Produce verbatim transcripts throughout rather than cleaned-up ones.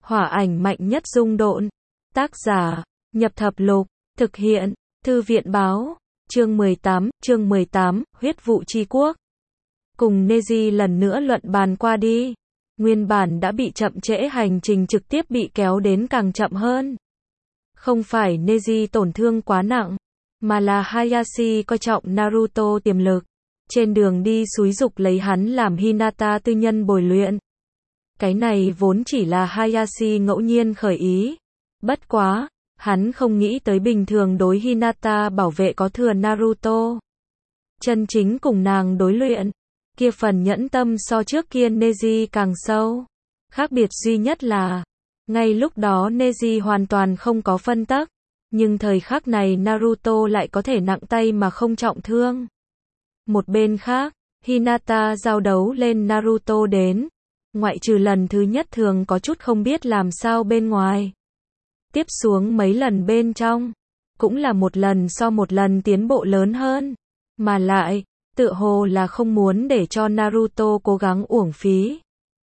Hỏa ảnh mạnh nhất dung độn. Tác giả, Nhập Thập Lục, thực hiện, Thư viện báo, chương mười tám, chương mười tám, huyết vụ chi quốc. Cùng Neji lần nữa luận bàn qua đi. Nguyên bản đã bị chậm trễ hành trình trực tiếp bị kéo đến càng chậm hơn. Không phải Neji tổn thương quá nặng, mà là Hayashi coi trọng Naruto tiềm lực. Trên đường đi xúi giục lấy hắn làm Hinata tư nhân bồi luyện. Cái này vốn chỉ là Hayashi ngẫu nhiên khởi ý. Bất quá, hắn không nghĩ tới bình thường đối Hinata bảo vệ có thừa Naruto. Chân chính cùng nàng đối luyện, kia phần nhẫn tâm so trước kia Neji càng sâu. Khác biệt duy nhất là, ngay lúc đó Neji hoàn toàn không có phân tắc, nhưng thời khắc này Naruto lại có thể nặng tay mà không trọng thương. Một bên khác, Hinata giao đấu lên Naruto đến, ngoại trừ lần thứ nhất thường có chút không biết làm sao bên ngoài. Tiếp xuống mấy lần bên trong, cũng là một lần so một lần tiến bộ lớn hơn, mà lại, tựa hồ là không muốn để cho Naruto cố gắng uổng phí.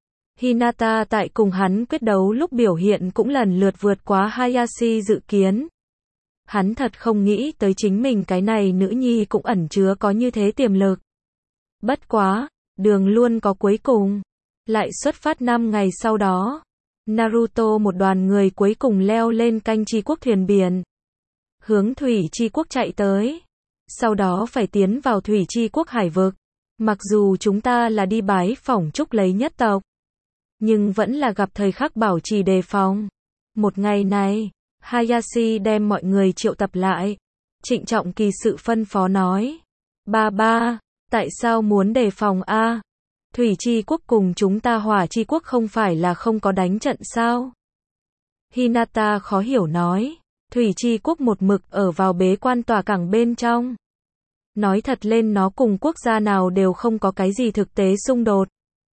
Hinata tại cùng hắn quyết đấu lúc biểu hiện cũng lần lượt vượt quá Hayashi dự kiến. Hắn thật không nghĩ tới chính mình cái này nữ nhi cũng ẩn chứa có như thế tiềm lực. Bất quá, đường luôn có cuối cùng. Lại xuất phát năm ngày sau đó, Naruto một đoàn người cuối cùng leo lên canh chi quốc thuyền biển, hướng thủy chi quốc chạy tới. Sau đó phải tiến vào thủy chi quốc hải vực. Mặc dù chúng ta là đi bái phỏng chúc lấy nhất tộc, nhưng vẫn là gặp thời khắc bảo trì đề phòng. Một ngày này, Hayashi đem mọi người triệu tập lại, trịnh trọng kỳ sự phân phó nói: Ba ba, tại sao muốn đề phòng a? Thủy chi quốc cùng chúng ta hỏa chi quốc không phải là không có đánh trận sao? Hinata khó hiểu nói: Thủy chi quốc một mực ở vào bế quan tòa cảng bên trong. Nói thật lên nó cùng quốc gia nào đều không có cái gì thực tế xung đột.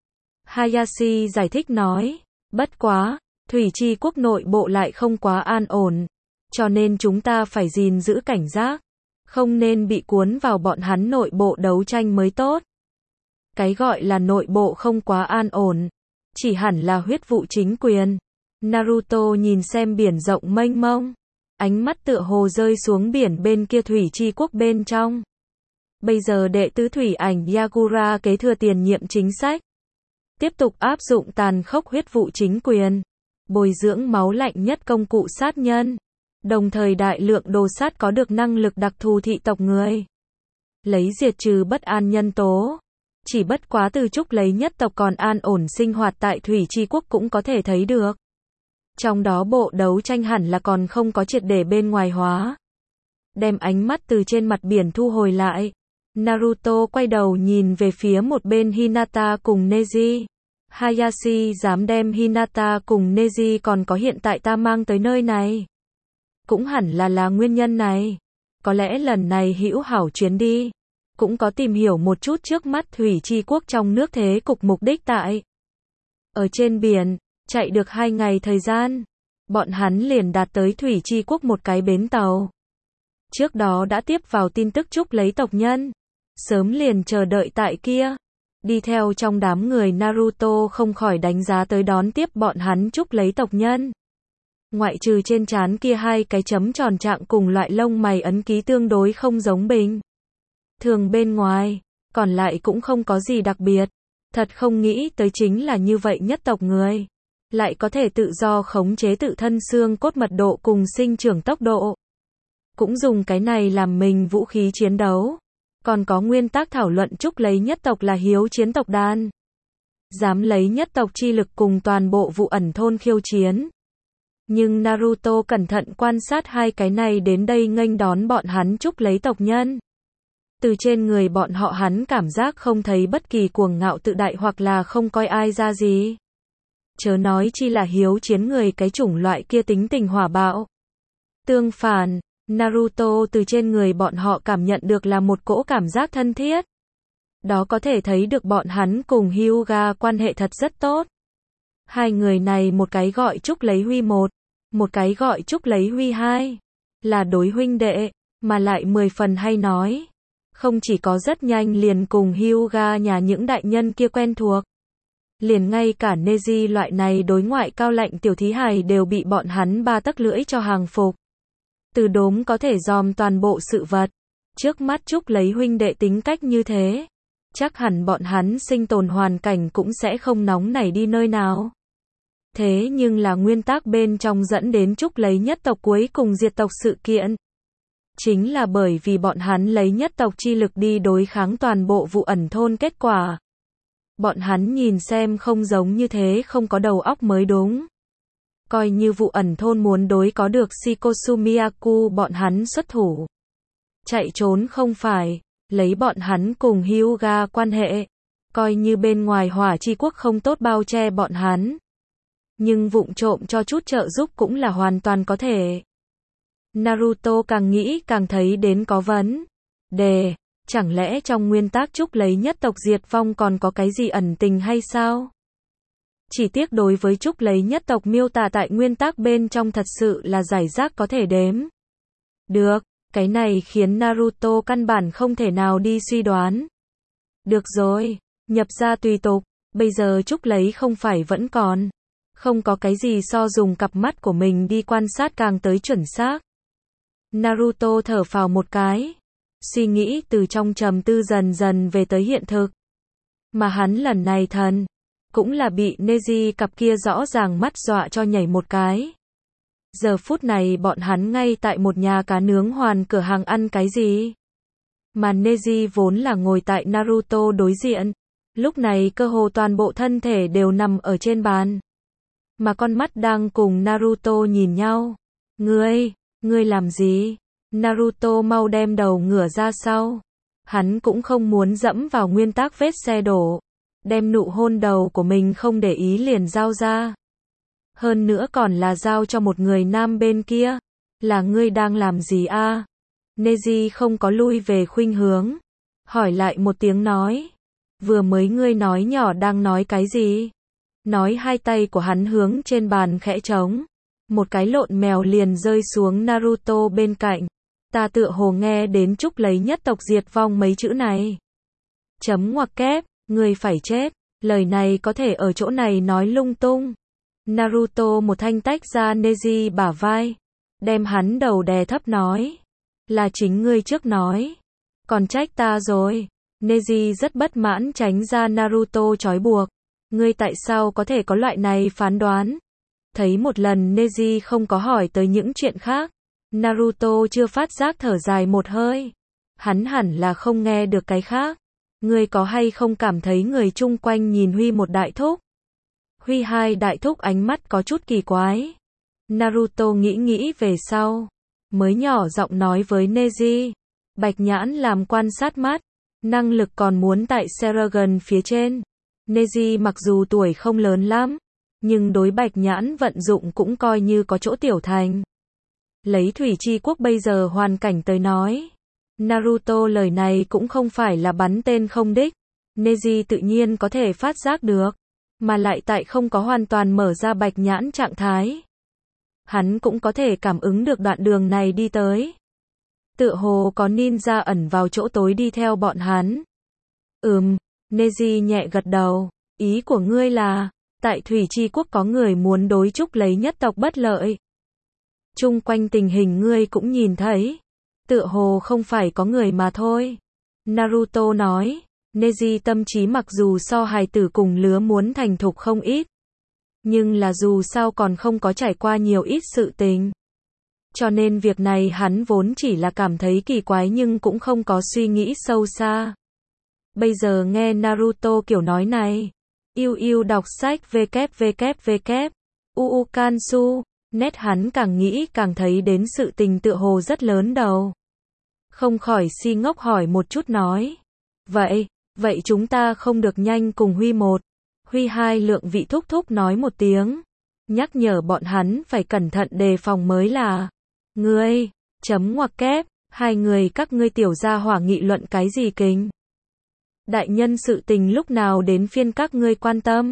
Hayashi giải thích nói: Bất quá, Thủy chi quốc nội bộ lại không quá an ổn, cho nên chúng ta phải gìn giữ cảnh giác, không nên bị cuốn vào bọn hắn nội bộ đấu tranh mới tốt. Cái gọi là nội bộ không quá an ổn, chỉ hẳn là huyết vụ chính quyền. Naruto nhìn xem biển rộng mênh mông, ánh mắt tựa hồ rơi xuống biển bên kia thủy chi quốc bên trong. Bây giờ đệ tứ thủy ảnh Yagura kế thừa tiền nhiệm chính sách, tiếp tục áp dụng tàn khốc huyết vụ chính quyền, bồi dưỡng máu lạnh nhất công cụ sát nhân, đồng thời đại lượng đồ sát có được năng lực đặc thù thị tộc người, lấy diệt trừ bất an nhân tố. Chỉ bất quá từ chúc lấy nhất tộc còn an ổn sinh hoạt tại thủy chi quốc cũng có thể thấy được. Trong đó bộ đấu tranh hẳn là còn không có triệt để bên ngoài hóa. Đem ánh mắt từ trên mặt biển thu hồi lại, Naruto quay đầu nhìn về phía một bên Hinata cùng Neji. Hayashi dám đem Hinata cùng Neji còn có hiện tại ta mang tới nơi này, cũng hẳn là là nguyên nhân này. Có lẽ lần này hữu hảo chuyến đi, cũng có tìm hiểu một chút trước mắt thủy chi quốc trong nước thế cục mục đích tại. Ở trên biển, chạy được hai ngày thời gian, bọn hắn liền đạt tới thủy chi quốc một cái bến tàu. Trước đó đã tiếp vào tin tức chúc lấy tộc nhân, sớm liền chờ đợi tại kia. Đi theo trong đám người Naruto không khỏi đánh giá tới đón tiếp bọn hắn chúc lấy tộc nhân. Ngoại trừ trên trán kia hai cái chấm tròn trạng cùng loại lông mày ấn ký tương đối không giống bình thường bên ngoài, còn lại cũng không có gì đặc biệt. Thật không nghĩ tới chính là như vậy nhất tộc người, lại có thể tự do khống chế tự thân xương cốt mật độ cùng sinh trưởng tốc độ. Cũng dùng cái này làm mình vũ khí chiến đấu. Còn có nguyên tắc thảo luận chúc lấy nhất tộc là hiếu chiến tộc đàn. Dám lấy nhất tộc chi lực cùng toàn bộ vụ ẩn thôn khiêu chiến. Nhưng Naruto cẩn thận quan sát hai cái này đến đây nghênh đón bọn hắn chúc lấy tộc nhân. Từ trên người bọn họ hắn cảm giác không thấy bất kỳ cuồng ngạo tự đại hoặc là không coi ai ra gì. Chớ nói chi là hiếu chiến người cái chủng loại kia tính tình hỏa bạo. Tương phản, Naruto từ trên người bọn họ cảm nhận được là một cỗ cảm giác thân thiết. Đó có thể thấy được bọn hắn cùng Hyuga quan hệ thật rất tốt. Hai người này một cái gọi chúc lấy Huy một, một cái gọi chúc lấy Huy hai, là đối huynh đệ, mà lại mười phần hay nói. Không chỉ có rất nhanh liền cùng Hyuga nhà những đại nhân kia quen thuộc, Liền ngay cả Neji loại này đối ngoại cao lạnh tiểu thí hài đều bị bọn hắn ba tấc lưỡi cho hàng phục. Từ đốm có thể dòm toàn bộ sự vật. Trước mắt Trúc lấy huynh đệ tính cách như thế, chắc hẳn bọn hắn sinh tồn hoàn cảnh cũng sẽ không nóng nảy đi nơi nào. Thế nhưng là nguyên tắc bên trong dẫn đến Trúc lấy nhất tộc cuối cùng diệt tộc sự kiện. Chính là bởi vì bọn hắn lấy nhất tộc chi lực đi đối kháng toàn bộ vụ ẩn thôn kết quả. Bọn hắn nhìn xem không giống như thế không có đầu óc mới đúng. Coi như vụ ẩn thôn muốn đối có được Shikosumiyaku bọn hắn xuất thủ. Chạy trốn không phải, lấy bọn hắn cùng Hyuga quan hệ. Coi như bên ngoài hỏa chi quốc không tốt bao che bọn hắn. Nhưng vụng trộm cho chút trợ giúp cũng là hoàn toàn có thể. Naruto càng nghĩ càng thấy đến có vấn đề, chẳng lẽ trong nguyên tắc Trúc lấy nhất tộc diệt vong còn có cái gì ẩn tình hay sao? Chỉ tiếc đối với Trúc lấy nhất tộc miêu tả tại nguyên tắc bên trong thật sự là giải rác có thể đếm. Được, cái này khiến Naruto căn bản không thể nào đi suy đoán. Được rồi, nhập ra tùy tục, bây giờ Trúc lấy không phải vẫn còn. Không có cái gì so dùng cặp mắt của mình đi quan sát càng tới chuẩn xác. Naruto thở phào một cái. Suy nghĩ từ trong trầm tư dần dần về tới hiện thực. Mà hắn lần này thần, cũng là bị Neji cặp kia rõ ràng mắt dọa cho nhảy một cái. Giờ phút này bọn hắn ngay tại một nhà cá nướng hoàn cửa hàng ăn cái gì. Mà Neji vốn là ngồi tại Naruto đối diện. Lúc này cơ hồ toàn bộ thân thể đều nằm ở trên bàn. Mà con mắt đang cùng Naruto nhìn nhau. Ngươi, ngươi làm gì? Naruto mau đem đầu ngửa ra sau. Hắn cũng không muốn dẫm vào nguyên tắc vết xe đổ. Đem nụ hôn đầu của mình không để ý liền giao ra. Hơn nữa còn là giao cho một người nam bên kia. Là ngươi đang làm gì a? À? Neji không có lui về khuynh hướng. Hỏi lại một tiếng nói. Vừa mới ngươi nói nhỏ đang nói cái gì? Nói hai tay của hắn hướng trên bàn khẽ trống. Một cái lộn mèo liền rơi xuống Naruto bên cạnh. Ta tựa hồ nghe đến Trúc lấy nhất tộc diệt vong mấy chữ này. Chấm ngoặc kép, ngươi phải chết. Lời này có thể ở chỗ này nói lung tung. Naruto một thanh tách ra Neji bả vai. Đem hắn đầu đè thấp nói. Là chính ngươi trước nói. Còn trách ta rồi. Neji rất bất mãn tránh ra Naruto trói buộc. Ngươi tại sao có thể có loại này phán đoán? Thấy một lần Neji không có hỏi tới những chuyện khác. Naruto chưa phát giác thở dài một hơi. Hắn hẳn là không nghe được cái khác. Ngươi có hay không cảm thấy người chung quanh nhìn Huy một đại thúc? Huy hai đại thúc ánh mắt có chút kỳ quái. Naruto nghĩ nghĩ về sau. Mới nhỏ giọng nói với Neji. Bạch nhãn làm quan sát mắt. Năng lực còn muốn tại Seragon phía trên. Neji mặc dù tuổi không lớn lắm. Nhưng đối bạch nhãn vận dụng cũng coi như có chỗ tiểu thành. Lấy Thủy Chi Quốc bây giờ hoàn cảnh tới nói. Naruto lời này cũng không phải là bắn tên không đích. Neji tự nhiên có thể phát giác được. Mà lại tại không có hoàn toàn mở ra bạch nhãn trạng thái. Hắn cũng có thể cảm ứng được đoạn đường này đi tới. Tựa hồ có ninja ẩn vào chỗ tối đi theo bọn hắn. Ừm, Neji nhẹ gật đầu. Ý của ngươi là, tại Thủy Chi Quốc có người muốn đối Trúc lấy nhất tộc bất lợi. Chung quanh tình hình ngươi cũng nhìn thấy. Tựa hồ không phải có người mà thôi. Naruto nói. Neji tâm trí mặc dù so hài tử cùng lứa muốn thành thục không ít. Nhưng là dù sao còn không có trải qua nhiều ít sự tình. Cho nên việc này hắn vốn chỉ là cảm thấy kỳ quái nhưng cũng không có suy nghĩ sâu xa. Bây giờ nghe Naruto kiểu nói này. Yêu yêu đọc sách www. Uu Kansu. Nét hắn càng nghĩ càng thấy đến sự tình tựa hồ rất lớn đầu. Không khỏi si ngốc hỏi một chút nói. Vậy, vậy chúng ta không được nhanh cùng Huy một. Huy hai lượng vị thúc thúc nói một tiếng. Nhắc nhở bọn hắn phải cẩn thận đề phòng mới là. Ngươi, chấm ngoặc kép, hai người các ngươi tiểu gia hỏa nghị luận cái gì kinh. Đại nhân sự tình lúc nào đến phiên các ngươi quan tâm.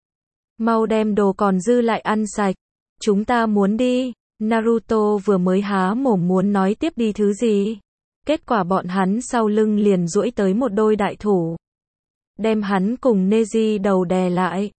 Mau đem đồ còn dư lại ăn sạch. Chúng ta muốn đi. Naruto vừa mới há mồm muốn nói tiếp đi thứ gì. Kết quả bọn hắn sau lưng liền duỗi tới một đôi đại thủ. Đem hắn cùng Neji đầu đè lại.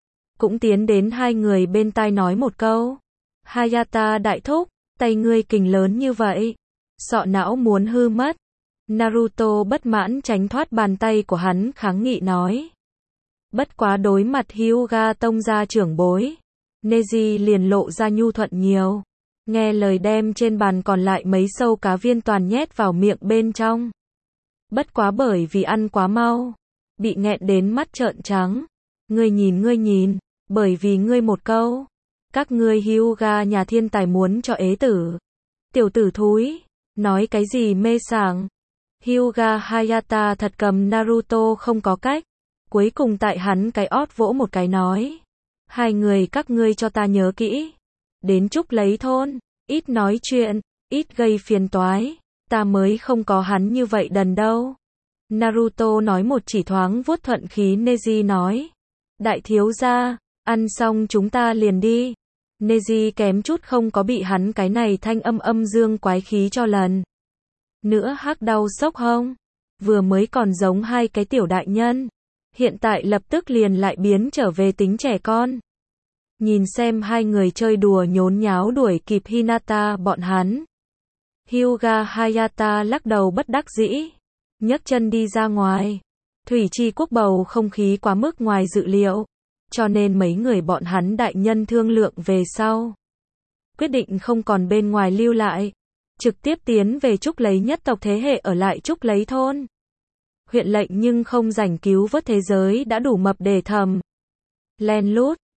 cũng tiến đến hai người bên tai nói một câu. Hayata đại thúc, tay ngươi kình lớn như vậy. Sọ não muốn hư mất. Naruto bất mãn tránh thoát bàn tay của hắn kháng nghị nói. Bất quá đối mặt Hyuga tông gia trưởng bối. Neji liền lộ ra nhu thuận nhiều. Nghe lời đem trên bàn còn lại mấy sâu cá viên toàn nhét vào miệng bên trong. Bất quá bởi vì ăn quá mau. Bị nghẹn đến mắt trợn trắng. Ngươi nhìn ngươi nhìn. Bởi vì ngươi một câu. Các ngươi Hyuga nhà thiên tài muốn cho ế tử. Tiểu tử thúi. Nói cái gì mê sảng. Hyuga Hayata thật cầm Naruto không có cách. Cuối cùng tại hắn cái ót vỗ một cái nói. Hai người các ngươi cho ta nhớ kỹ. Đến chúc lấy thôn. Ít nói chuyện. Ít gây phiền toái. Ta mới không có hắn như vậy đần đâu. Naruto nói một chỉ thoáng vuốt thuận khí. Neji nói. Đại thiếu gia. Ăn xong chúng ta liền đi. Neji kém chút không có bị hắn cái này thanh âm âm dương quái khí cho lần nữa hắc đau sốc hông. Vừa mới còn giống hai cái tiểu đại nhân. Hiện tại lập tức liền lại biến trở về tính trẻ con. Nhìn xem hai người chơi đùa nhốn nháo đuổi kịp Hinata bọn hắn. Hyuga Hayata lắc đầu bất đắc dĩ. Nhấc chân đi ra ngoài. Thủy Chi quốc bầu không khí quá mức ngoài dự liệu. Cho nên mấy người bọn hắn đại nhân thương lượng về sau. Quyết định không còn bên ngoài lưu lại. Trực tiếp tiến về Trúc Lấy nhất tộc thế hệ ở lại Trúc Lấy thôn. Huyện lệnh nhưng không rảnh cứu vớt thế giới đã đủ mập để thầm. Len lút,